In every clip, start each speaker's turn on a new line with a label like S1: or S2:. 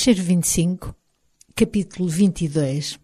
S1: Fecheiro 25, capítulo 22.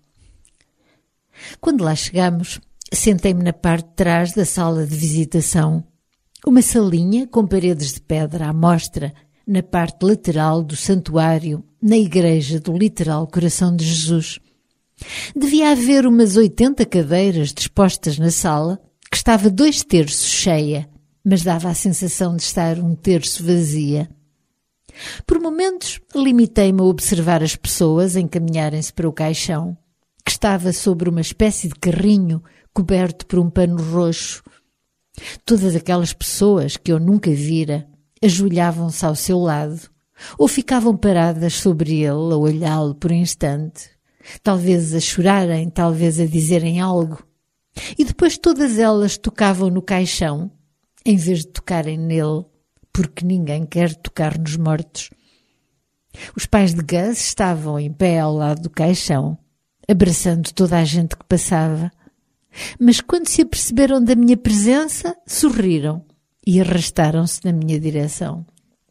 S1: Quando lá chegamos, sentei-me na parte de trás da sala de visitação, uma salinha com paredes de pedra à mostra na parte lateral do santuário, na igreja do literal Coração de Jesus. Devia haver umas 80 cadeiras dispostas na sala, que estava 2/3 cheia, mas dava a sensação de estar 1/3 vazia. Por momentos, limitei-me a observar as pessoas encaminharem-se para o caixão, que estava sobre uma espécie de carrinho coberto por um pano roxo. Todas aquelas pessoas que eu nunca vira ajoelhavam-se ao seu lado, ou ficavam paradas sobre ele a olhá-lo por instante, talvez a chorarem, talvez a dizerem algo, e depois todas elas tocavam no caixão, em vez de tocarem nele, porque ninguém quer tocar nos mortos. Os pais de Gus estavam em pé ao lado do caixão, abraçando toda a gente que passava, mas quando se aperceberam da minha presença, sorriram e arrastaram-se na minha direção.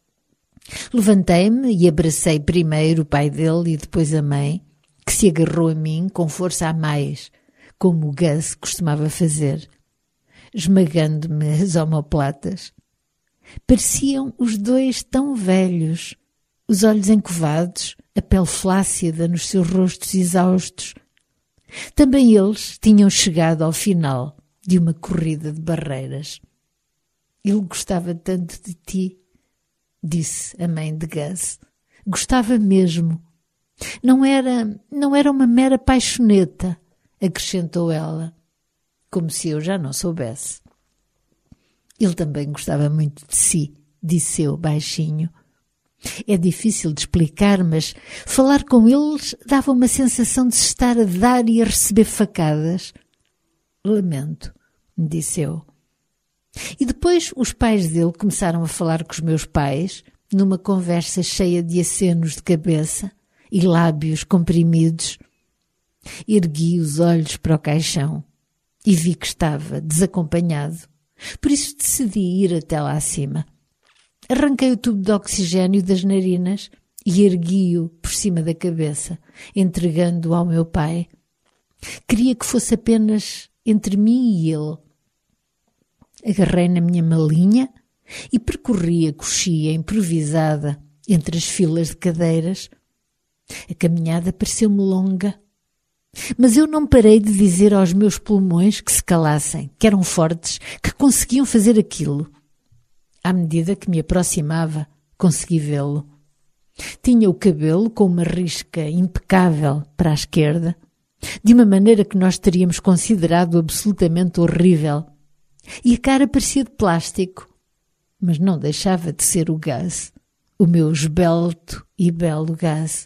S1: Levantei-me e abracei primeiro o pai dele e depois a mãe, que se agarrou a mim com força a mais, como o Gus costumava fazer, esmagando-me as omoplatas. Pareciam os dois tão velhos, os olhos encovados, a pele flácida nos seus rostos exaustos. Também eles tinham chegado ao final de uma corrida de barreiras. Ele gostava tanto de ti, disse a mãe de Gus. Gostava mesmo. Não era uma mera paixoneta, acrescentou ela, como se eu já não soubesse. Ele também gostava muito de si, disse eu baixinho. É difícil de explicar, mas falar com eles dava uma sensação de se estar a dar e a receber facadas. Lamento, disse eu. E depois os pais dele começaram a falar com os meus pais, numa conversa cheia de acenos de cabeça e lábios comprimidos. Ergui os olhos para o caixão e vi que estava desacompanhado. Por isso decidi ir até lá acima. Arranquei o tubo de oxigênio das narinas e ergui-o por cima da cabeça, entregando-o ao meu pai. Queria que fosse apenas entre mim e ele. Agarrei na minha malinha e percorri a coxia improvisada entre as filas de cadeiras. A caminhada pareceu-me longa, mas eu não parei de dizer aos meus pulmões que se calassem, que eram fortes, que conseguiam fazer aquilo. À medida que me aproximava, consegui vê-lo. Tinha o cabelo com uma risca impecável para a esquerda, de uma maneira que nós teríamos considerado absolutamente horrível, e a cara parecia de plástico, mas não deixava de ser o Gus, o meu esbelto e belo Gus.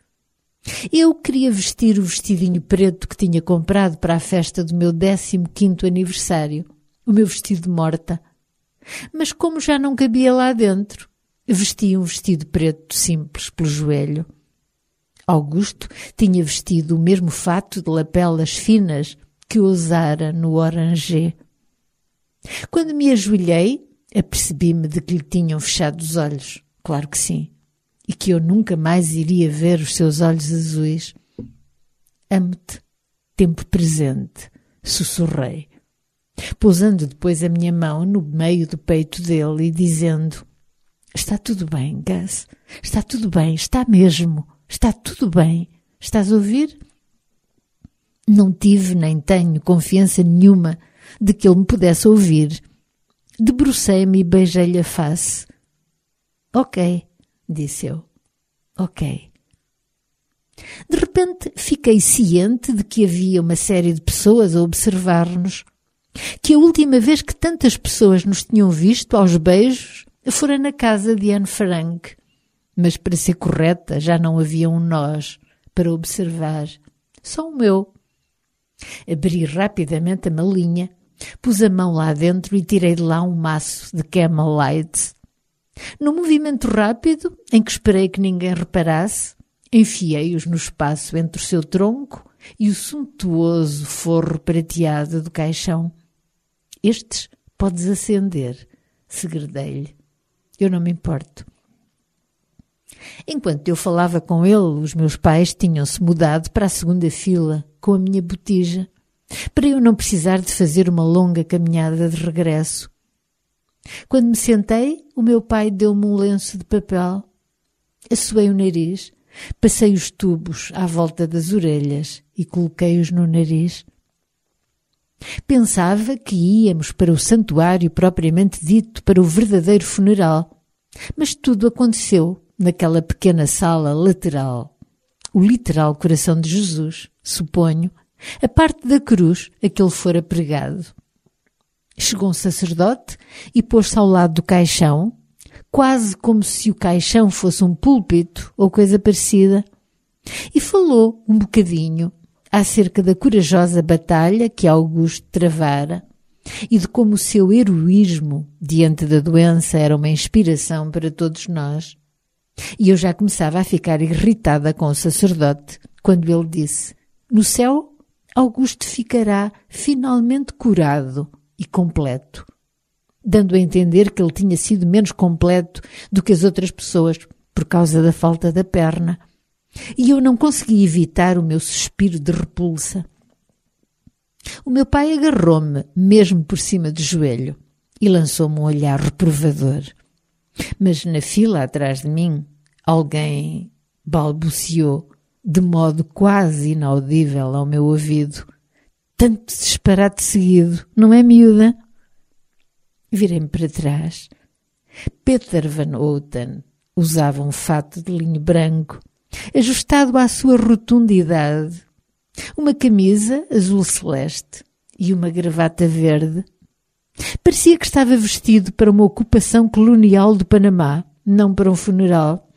S1: Eu queria vestir o vestidinho preto que tinha comprado para a festa do meu 15º aniversário, o meu vestido de morta. Mas como já não cabia lá dentro, vesti um vestido preto simples pelo joelho. Augusto tinha vestido o mesmo fato de lapelas finas que usara no Orangé. Quando me ajoelhei, apercebi-me de que lhe tinham fechado os olhos, claro que sim, e que eu nunca mais iria ver os seus olhos azuis. Amo-te, tempo presente, sussurrei, pousando depois a minha mão no meio do peito dele e dizendo: está tudo bem, Gus, está tudo bem, está mesmo, está tudo bem, estás a ouvir? Não tive nem tenho confiança nenhuma de que ele me pudesse ouvir. Debrucei-me e beijei-lhe a face. Ok, disse eu. Ok. De repente fiquei ciente de que havia uma série de pessoas a observar-nos, que a última vez que tantas pessoas nos tinham visto aos beijos fora na casa de Anne Frank, mas para ser correta já não havia um nós para observar, só o meu. Abri rapidamente a malinha, pus a mão lá dentro e tirei de lá um maço de Camel Light. Num movimento rápido, em que esperei que ninguém reparasse, enfiei-os no espaço entre o seu tronco e o suntuoso forro prateado do caixão. Estes podes acender, segredei-lhe. Eu não me importo. Enquanto eu falava com ele, os meus pais tinham-se mudado para a segunda fila com a minha botija, para eu não precisar de fazer uma longa caminhada de regresso. Quando me sentei, o meu pai deu-me um lenço de papel. Assoei o nariz, passei os tubos à volta das orelhas e coloquei-os no nariz. Pensava que íamos para o santuário propriamente dito, para o verdadeiro funeral, mas tudo aconteceu naquela pequena sala lateral. O literal coração de Jesus, suponho, a parte da cruz a que ele fora pregado. Chegou um sacerdote e pôs-se ao lado do caixão, quase como se o caixão fosse um púlpito ou coisa parecida, e falou um bocadinho acerca da corajosa batalha que Augusto travara e de como o seu heroísmo diante da doença era uma inspiração para todos nós. E eu já começava a ficar irritada com o sacerdote quando ele disse: no céu, Augusto ficará finalmente curado e completo, dando a entender que ele tinha sido menos completo do que as outras pessoas por causa da falta da perna. E eu não consegui evitar o meu suspiro de repulsa. O meu pai agarrou-me mesmo por cima do joelho e lançou-me um olhar reprovador. Mas na fila atrás de mim, alguém balbuciou de modo quase inaudível ao meu ouvido: tanto disparate seguido, não é, miúda? Virei-me para trás. Peter Van Houten usava um fato de linho branco, ajustado à sua rotunda idade, uma camisa azul celeste e uma gravata verde. Parecia que estava vestido para uma ocupação colonial do Panamá, não para um funeral.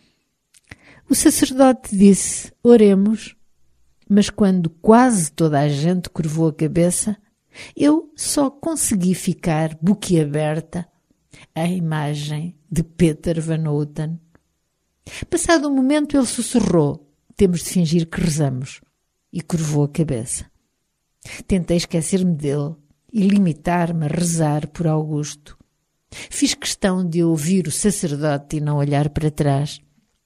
S1: O sacerdote disse: oremos, mas quando quase toda a gente curvou a cabeça, eu só consegui ficar boquiaberta à imagem de Peter Van Houten. Passado um momento ele sussurrou: temos de fingir que rezamos, e curvou a cabeça. Tentei esquecer-me dele e limitar-me a rezar por Augusto. Fiz questão de ouvir o sacerdote e não olhar para trás.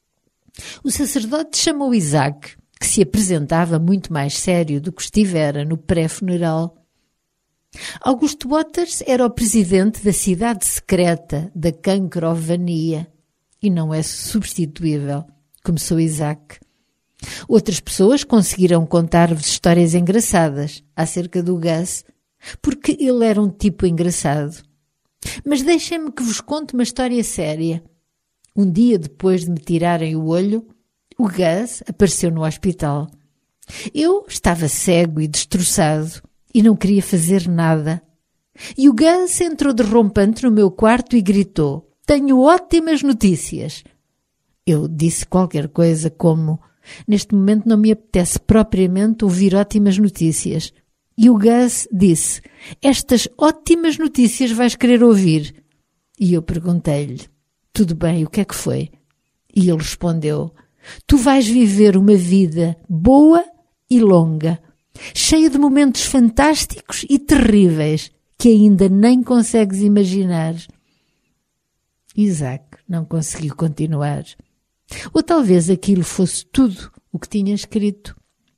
S1: O sacerdote chamou Isaac, que se apresentava muito mais sério do que estivera no pré-funeral. Augusto Waters era o presidente da cidade secreta da Cancrovania e não é substituível, começou Isaac. Outras pessoas conseguiram contar-vos histórias engraçadas acerca do Gus, porque ele era um tipo engraçado. Mas deixem-me que vos conte uma história séria. Um dia depois de me tirarem o olho, o Gus apareceu no hospital. Eu estava cego e destroçado e não queria fazer nada. E o Gus entrou derrompante no meu quarto e gritou: tenho ótimas notícias. Eu disse qualquer coisa como: neste momento não me apetece propriamente ouvir ótimas notícias. E o Gus disse: estas ótimas notícias vais querer ouvir. E eu perguntei-lhe: tudo bem, o que é que foi? E ele respondeu: tu vais viver uma vida boa e longa, cheia de momentos fantásticos e terríveis que ainda nem consegues imaginar. Isaac não conseguiu continuar. Ou talvez aquilo fosse tudo o que tinha escrito.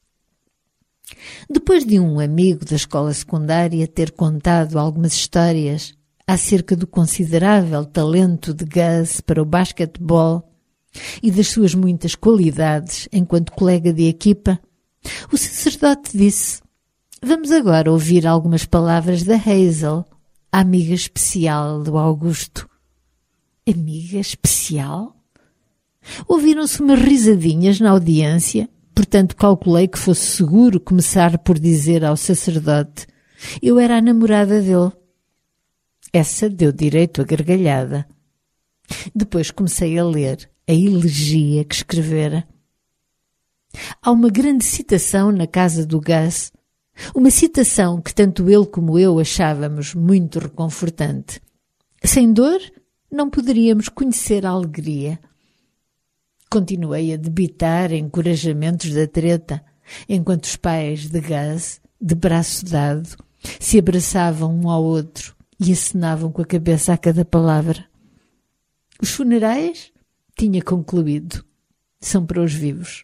S1: Depois de um amigo da escola secundária ter contado algumas histórias acerca do considerável talento de Gus para o basquetebol e das suas muitas qualidades enquanto colega de equipa, o sacerdote disse: vamos agora ouvir algumas palavras da Hazel, a amiga especial do Augusto. Amiga especial? Ouviram-se umas risadinhas na audiência, portanto calculei que fosse seguro começar por dizer ao sacerdote: eu era a namorada dele. Essa deu direito à gargalhada. Depois comecei a ler a elegia que escrevera. Há uma grande citação na casa do Gus, uma citação que tanto ele como eu achávamos muito reconfortante. Sem dor, não poderíamos conhecer a alegria. Continuei a debitar encorajamentos da treta, enquanto os pais de Gus, de braço dado, se abraçavam um ao outro e acenavam com a cabeça a cada palavra. Os funerais tinha concluído são para os vivos.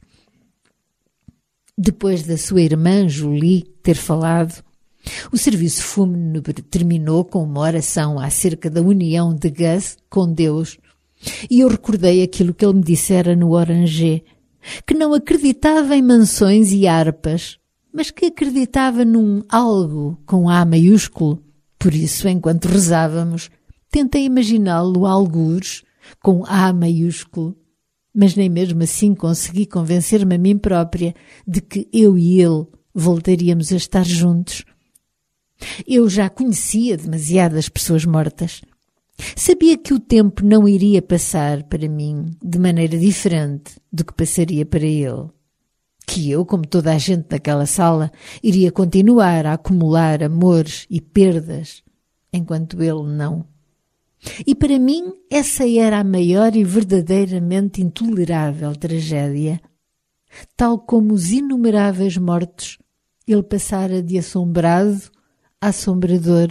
S1: Depois da sua irmã Julie ter falado, o serviço fúnebre terminou com uma oração acerca da união de Gus com Deus, e eu recordei aquilo que ele me dissera no Oranger, que não acreditava em mansões e harpas, mas que acreditava num algo com A maiúsculo. Por isso, enquanto rezávamos, tentei imaginá-lo algures com A maiúsculo, mas nem mesmo assim consegui convencer-me a mim própria de que eu e ele voltaríamos a estar juntos. Eu já conhecia demasiadas pessoas mortas. Sabia que o tempo não iria passar para mim de maneira diferente do que passaria para ele. Que eu, como toda a gente naquela sala, iria continuar a acumular amores e perdas, enquanto ele não. E para mim essa era a maior e verdadeiramente intolerável tragédia. Tal como os inumeráveis mortos, ele passara de assombrado a assombrador.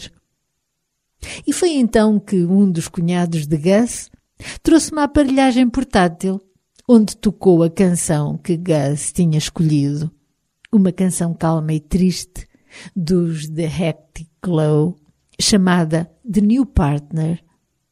S1: E foi então que um dos cunhados de Gus trouxe uma aparelhagem portátil, onde tocou a canção que Gus tinha escolhido, uma canção calma e triste dos The Hectic Glow, chamada The New Partner.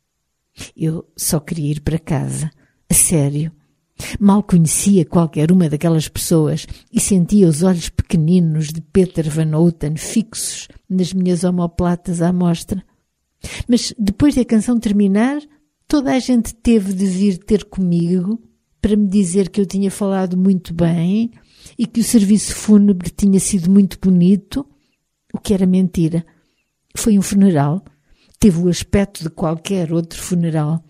S1: Eu só queria ir para casa, a sério. Mal conhecia qualquer uma daquelas pessoas e sentia os olhos pequeninos de Peter Van Houten fixos nas minhas omoplatas à mostra. Mas depois de a canção terminar, toda a gente teve de vir ter comigo para me dizer que eu tinha falado muito bem e que o serviço fúnebre tinha sido muito bonito, o que era mentira. Foi um funeral. Teve o aspecto de qualquer outro funeral.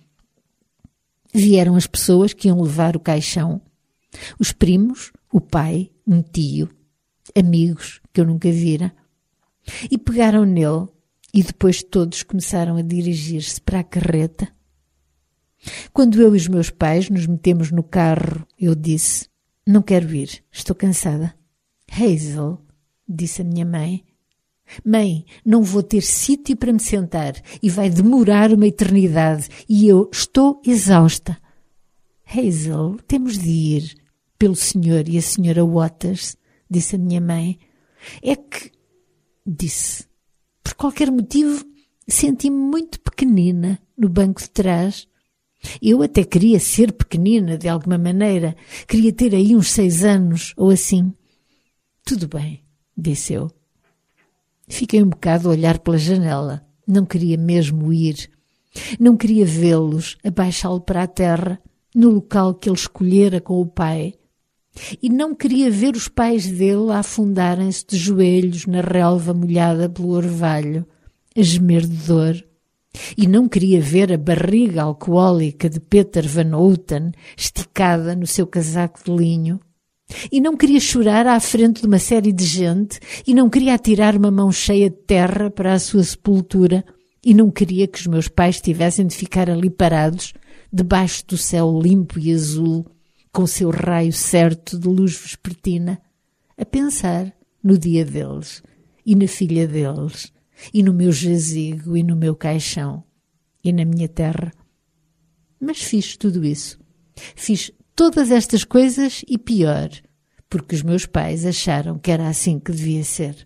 S1: Vieram as pessoas que iam levar o caixão, os primos, o pai, um tio, amigos que eu nunca vira, e pegaram nele e depois todos começaram a dirigir-se para a carreta. Quando eu e os meus pais nos metemos no carro, eu disse: não quero ir, estou cansada. Hazel, disse a minha mãe, mãe, não vou ter sítio para me sentar e vai demorar uma eternidade e eu estou exausta. Hazel, temos de ir pelo senhor e a senhora Waters, disse a minha mãe. É que, disse, por qualquer motivo, senti-me muito pequenina no banco de trás. Eu até queria ser pequenina de alguma maneira, queria ter aí uns 6 anos ou assim. Tudo bem, disse eu. Fiquei um bocado a olhar pela janela. Não queria mesmo ir. Não queria vê-los abaixá-lo para a terra, no local que ele escolhera com o pai. E não queria ver os pais dele a afundarem-se de joelhos na relva molhada pelo orvalho, a gemer de dor. E não queria ver a barriga alcoólica de Peter Van Houten esticada no seu casaco de linho. E não queria chorar à frente de uma série de gente, e não queria atirar uma mão cheia de terra para a sua sepultura, e não queria que os meus pais tivessem de ficar ali parados, debaixo do céu limpo e azul, com o seu raio certo de luz vespertina, a pensar no dia deles, e na filha deles, e no meu jazigo, e no meu caixão, e na minha terra. Mas fiz tudo isso. Fiz todas estas coisas e pior, porque os meus pais acharam que era assim que devia ser.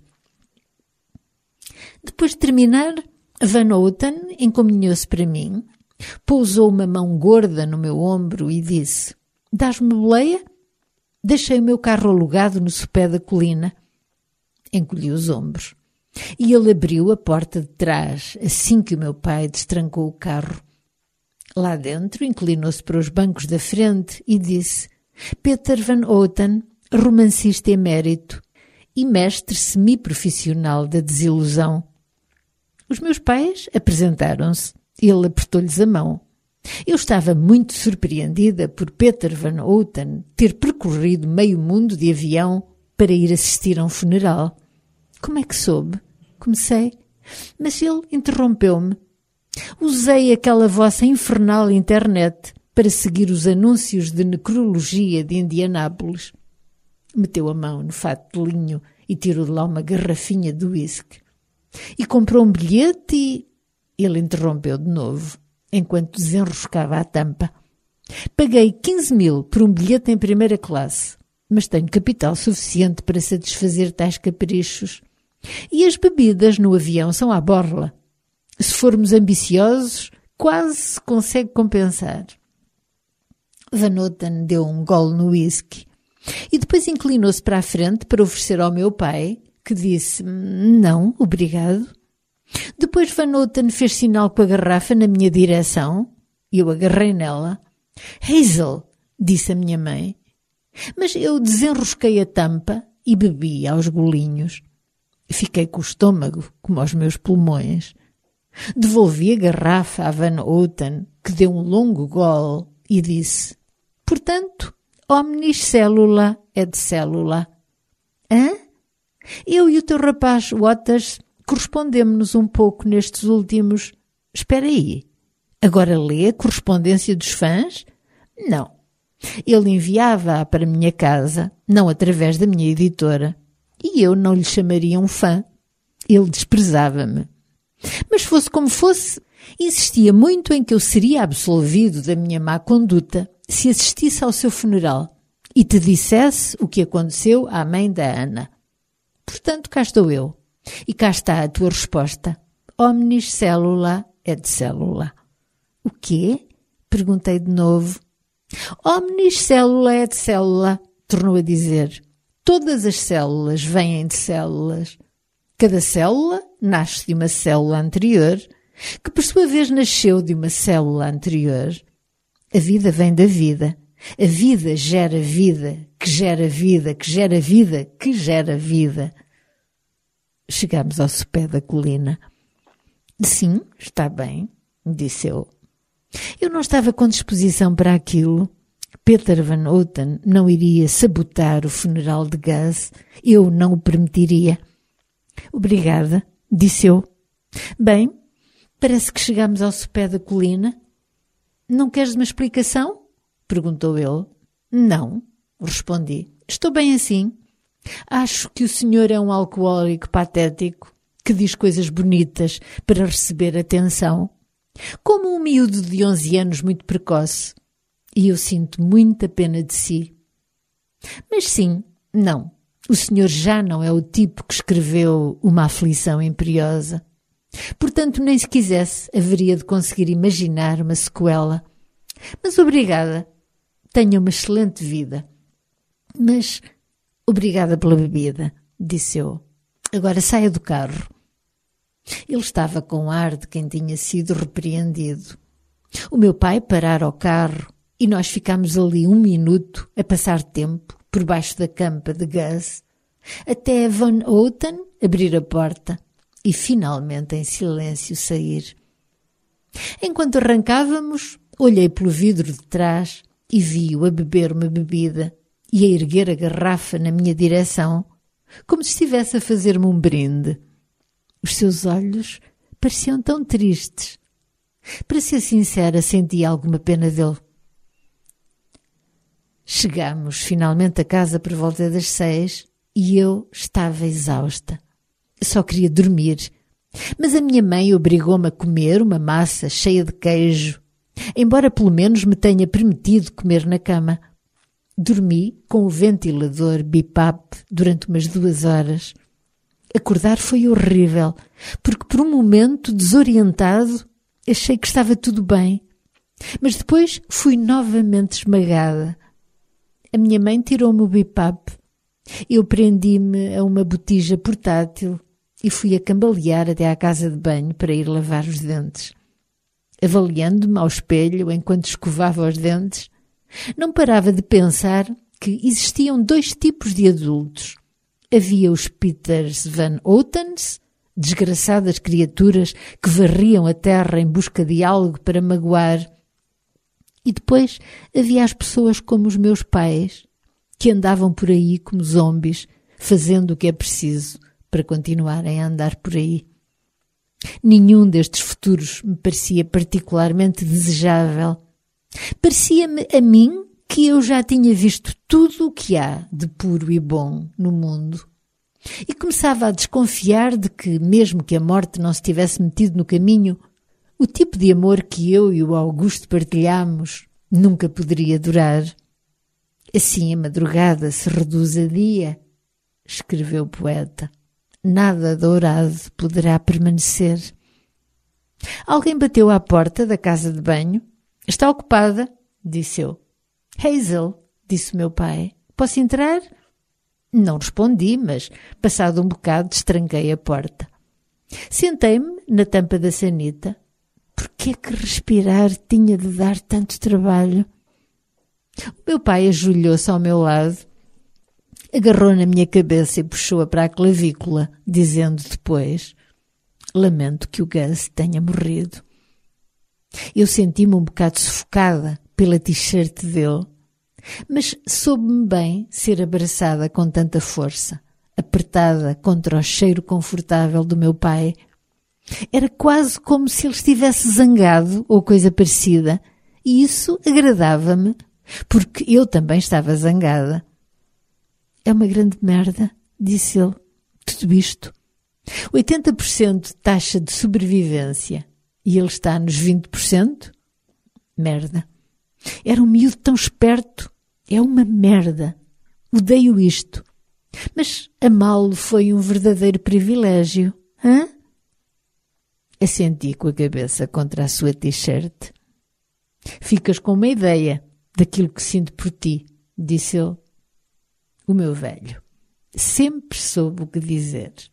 S1: Depois de terminar, Van Houten encaminhou-se para mim, pousou uma mão gorda no meu ombro e disse: dás-me boleia? Deixei o meu carro alugado no sopé da colina. Encolhi os ombros. E ele abriu a porta de trás assim que o meu pai destrancou o carro. Lá dentro, inclinou-se para os bancos da frente e disse: Peter Van Houten, romancista emérito e mestre semi-profissional da desilusão. Os meus pais apresentaram-se. Ele apertou-lhes a mão. Eu estava muito surpreendida por Peter Van Houten ter percorrido meio mundo de avião para ir assistir a um funeral. Como é que soube? Comecei, mas ele interrompeu-me. Usei aquela vossa infernal internet para seguir os anúncios de necrologia de Indianápolis. Meteu a mão no fato de linho e tirou de lá uma garrafinha de whisky. E comprou um bilhete e... Ele interrompeu de novo, enquanto desenroscava a tampa. Paguei 15.000 por um bilhete em primeira classe, mas tenho capital suficiente para satisfazer tais caprichos. E as bebidas no avião são à borla. Se formos ambiciosos, quase se consegue compensar. Van Houten deu um gole no whisky e depois inclinou-se para a frente para oferecer ao meu pai, que disse não, obrigado. Depois Van Houten fez sinal com a garrafa na minha direção e eu agarrei nela. Hazel, disse a minha mãe. Mas eu desenrosquei a tampa e bebi aos golinhos. Fiquei com o estômago como aos meus pulmões. Devolvi a garrafa a Van Houten, que deu um longo gole e disse: portanto, omnis cellula et cellula. Hã? Eu e o teu rapaz Waters correspondemos-nos um pouco nestes últimos... Espera aí. Agora lê a correspondência dos fãs? Não. Ele enviava-a para a minha casa, não através da minha editora. E eu não lhe chamaria um fã. Ele desprezava-me. Mas fosse como fosse, insistia muito em que eu seria absolvido da minha má conduta se assistisse ao seu funeral e te dissesse o que aconteceu à mãe da Ana. Portanto, cá estou eu. E cá está a tua resposta. Omnis cellula et cellula. O quê? Perguntei de novo. Omnis cellula et cellula, tornou a dizer. Todas as células vêm de células. Cada célula nasce de uma célula anterior, que por sua vez nasceu de uma célula anterior. A vida vem da vida. A vida gera vida, que gera vida, que gera vida, que gera vida. Chegámos ao sopé da colina. Sim, está bem, disse eu. Eu não estava com disposição para aquilo. Peter Van Houten não iria sabotar o funeral de Gus. Eu não o permitiria. Obrigada, disse eu. Bem, parece que chegamos ao sopé da colina. Não queres uma explicação? Perguntou ele. Não, respondi. Estou bem assim. Acho que o senhor é um alcoólico patético que diz coisas bonitas para receber atenção, como um miúdo de 11 anos muito precoce. E eu sinto muita pena de si. Mas sim, não. O senhor já não é o tipo que escreveu Uma Aflição Imperiosa. Portanto, nem se quisesse, haveria de conseguir imaginar uma sequela. Mas obrigada. Tenha uma excelente vida. Mas obrigada pela bebida, disse eu. Agora saia do carro. Ele estava com ar de quem tinha sido repreendido. O meu pai parara o carro e nós ficámos ali 1 minuto a passar tempo por baixo da campa de Gus, até Van Houten abrir a porta e finalmente em silêncio sair. Enquanto arrancávamos, olhei pelo vidro de trás e vi-o a beber uma bebida e a erguer a garrafa na minha direção, como se estivesse a fazer-me um brinde. Os seus olhos pareciam tão tristes. Para ser sincera, senti alguma pena dele. Chegámos finalmente a casa por volta das 6 e eu estava exausta. Só queria dormir. Mas a minha mãe obrigou-me a comer uma massa cheia de queijo, embora pelo menos me tenha permitido comer na cama. Dormi com o ventilador BiPAP durante umas 2 horas. Acordar foi horrível, porque por um momento, desorientado, achei que estava tudo bem. Mas depois fui novamente esmagada. A minha mãe tirou-me o BiPAP. Eu prendi-me a uma botija portátil e fui a cambalear até à casa de banho para ir lavar os dentes. Avaliando-me ao espelho enquanto escovava os dentes, não parava de pensar que existiam 2 tipos de adultos. Havia os Peters Van Houtens, desgraçadas criaturas que varriam a terra em busca de algo para magoar. E depois havia as pessoas como os meus pais, que andavam por aí como zombies, fazendo o que é preciso para continuarem a andar por aí. Nenhum destes futuros me parecia particularmente desejável. Parecia-me a mim que eu já tinha visto tudo o que há de puro e bom no mundo. E começava a desconfiar de que, mesmo que a morte não se tivesse metido no caminho, o tipo de amor que eu e o Augusto partilhámos nunca poderia durar. Assim a madrugada se reduz a dia, escreveu o poeta. Nada dourado poderá permanecer. Alguém bateu à porta da casa de banho. Está ocupada, disse eu. Hazel, disse meu pai. Posso entrar? Não respondi, mas, passado um bocado, destranquei a porta. Sentei-me na tampa da sanita. Por que é que respirar tinha de dar tanto trabalho? O meu pai ajoelhou-se ao meu lado, agarrou na minha cabeça e puxou-a para a clavícula, dizendo depois: lamento que o Gus tenha morrido. Eu senti-me um bocado sufocada pela t-shirt dele, mas soube-me bem ser abraçada com tanta força, apertada contra o cheiro confortável do meu pai. Era quase como se ele estivesse zangado ou coisa parecida, e isso agradava-me, porque eu também estava zangada. É uma grande merda, disse ele, tudo isto. 80% de taxa de sobrevivência e ele está nos 20%? Merda. Era um miúdo tão esperto. É uma merda. Odeio isto. Mas amá-lo foi um verdadeiro privilégio. Hã? Assenti com a cabeça contra a sua t-shirt. Ficas com uma ideia daquilo que sinto por ti, disse ele. O meu velho sempre soube o que dizer.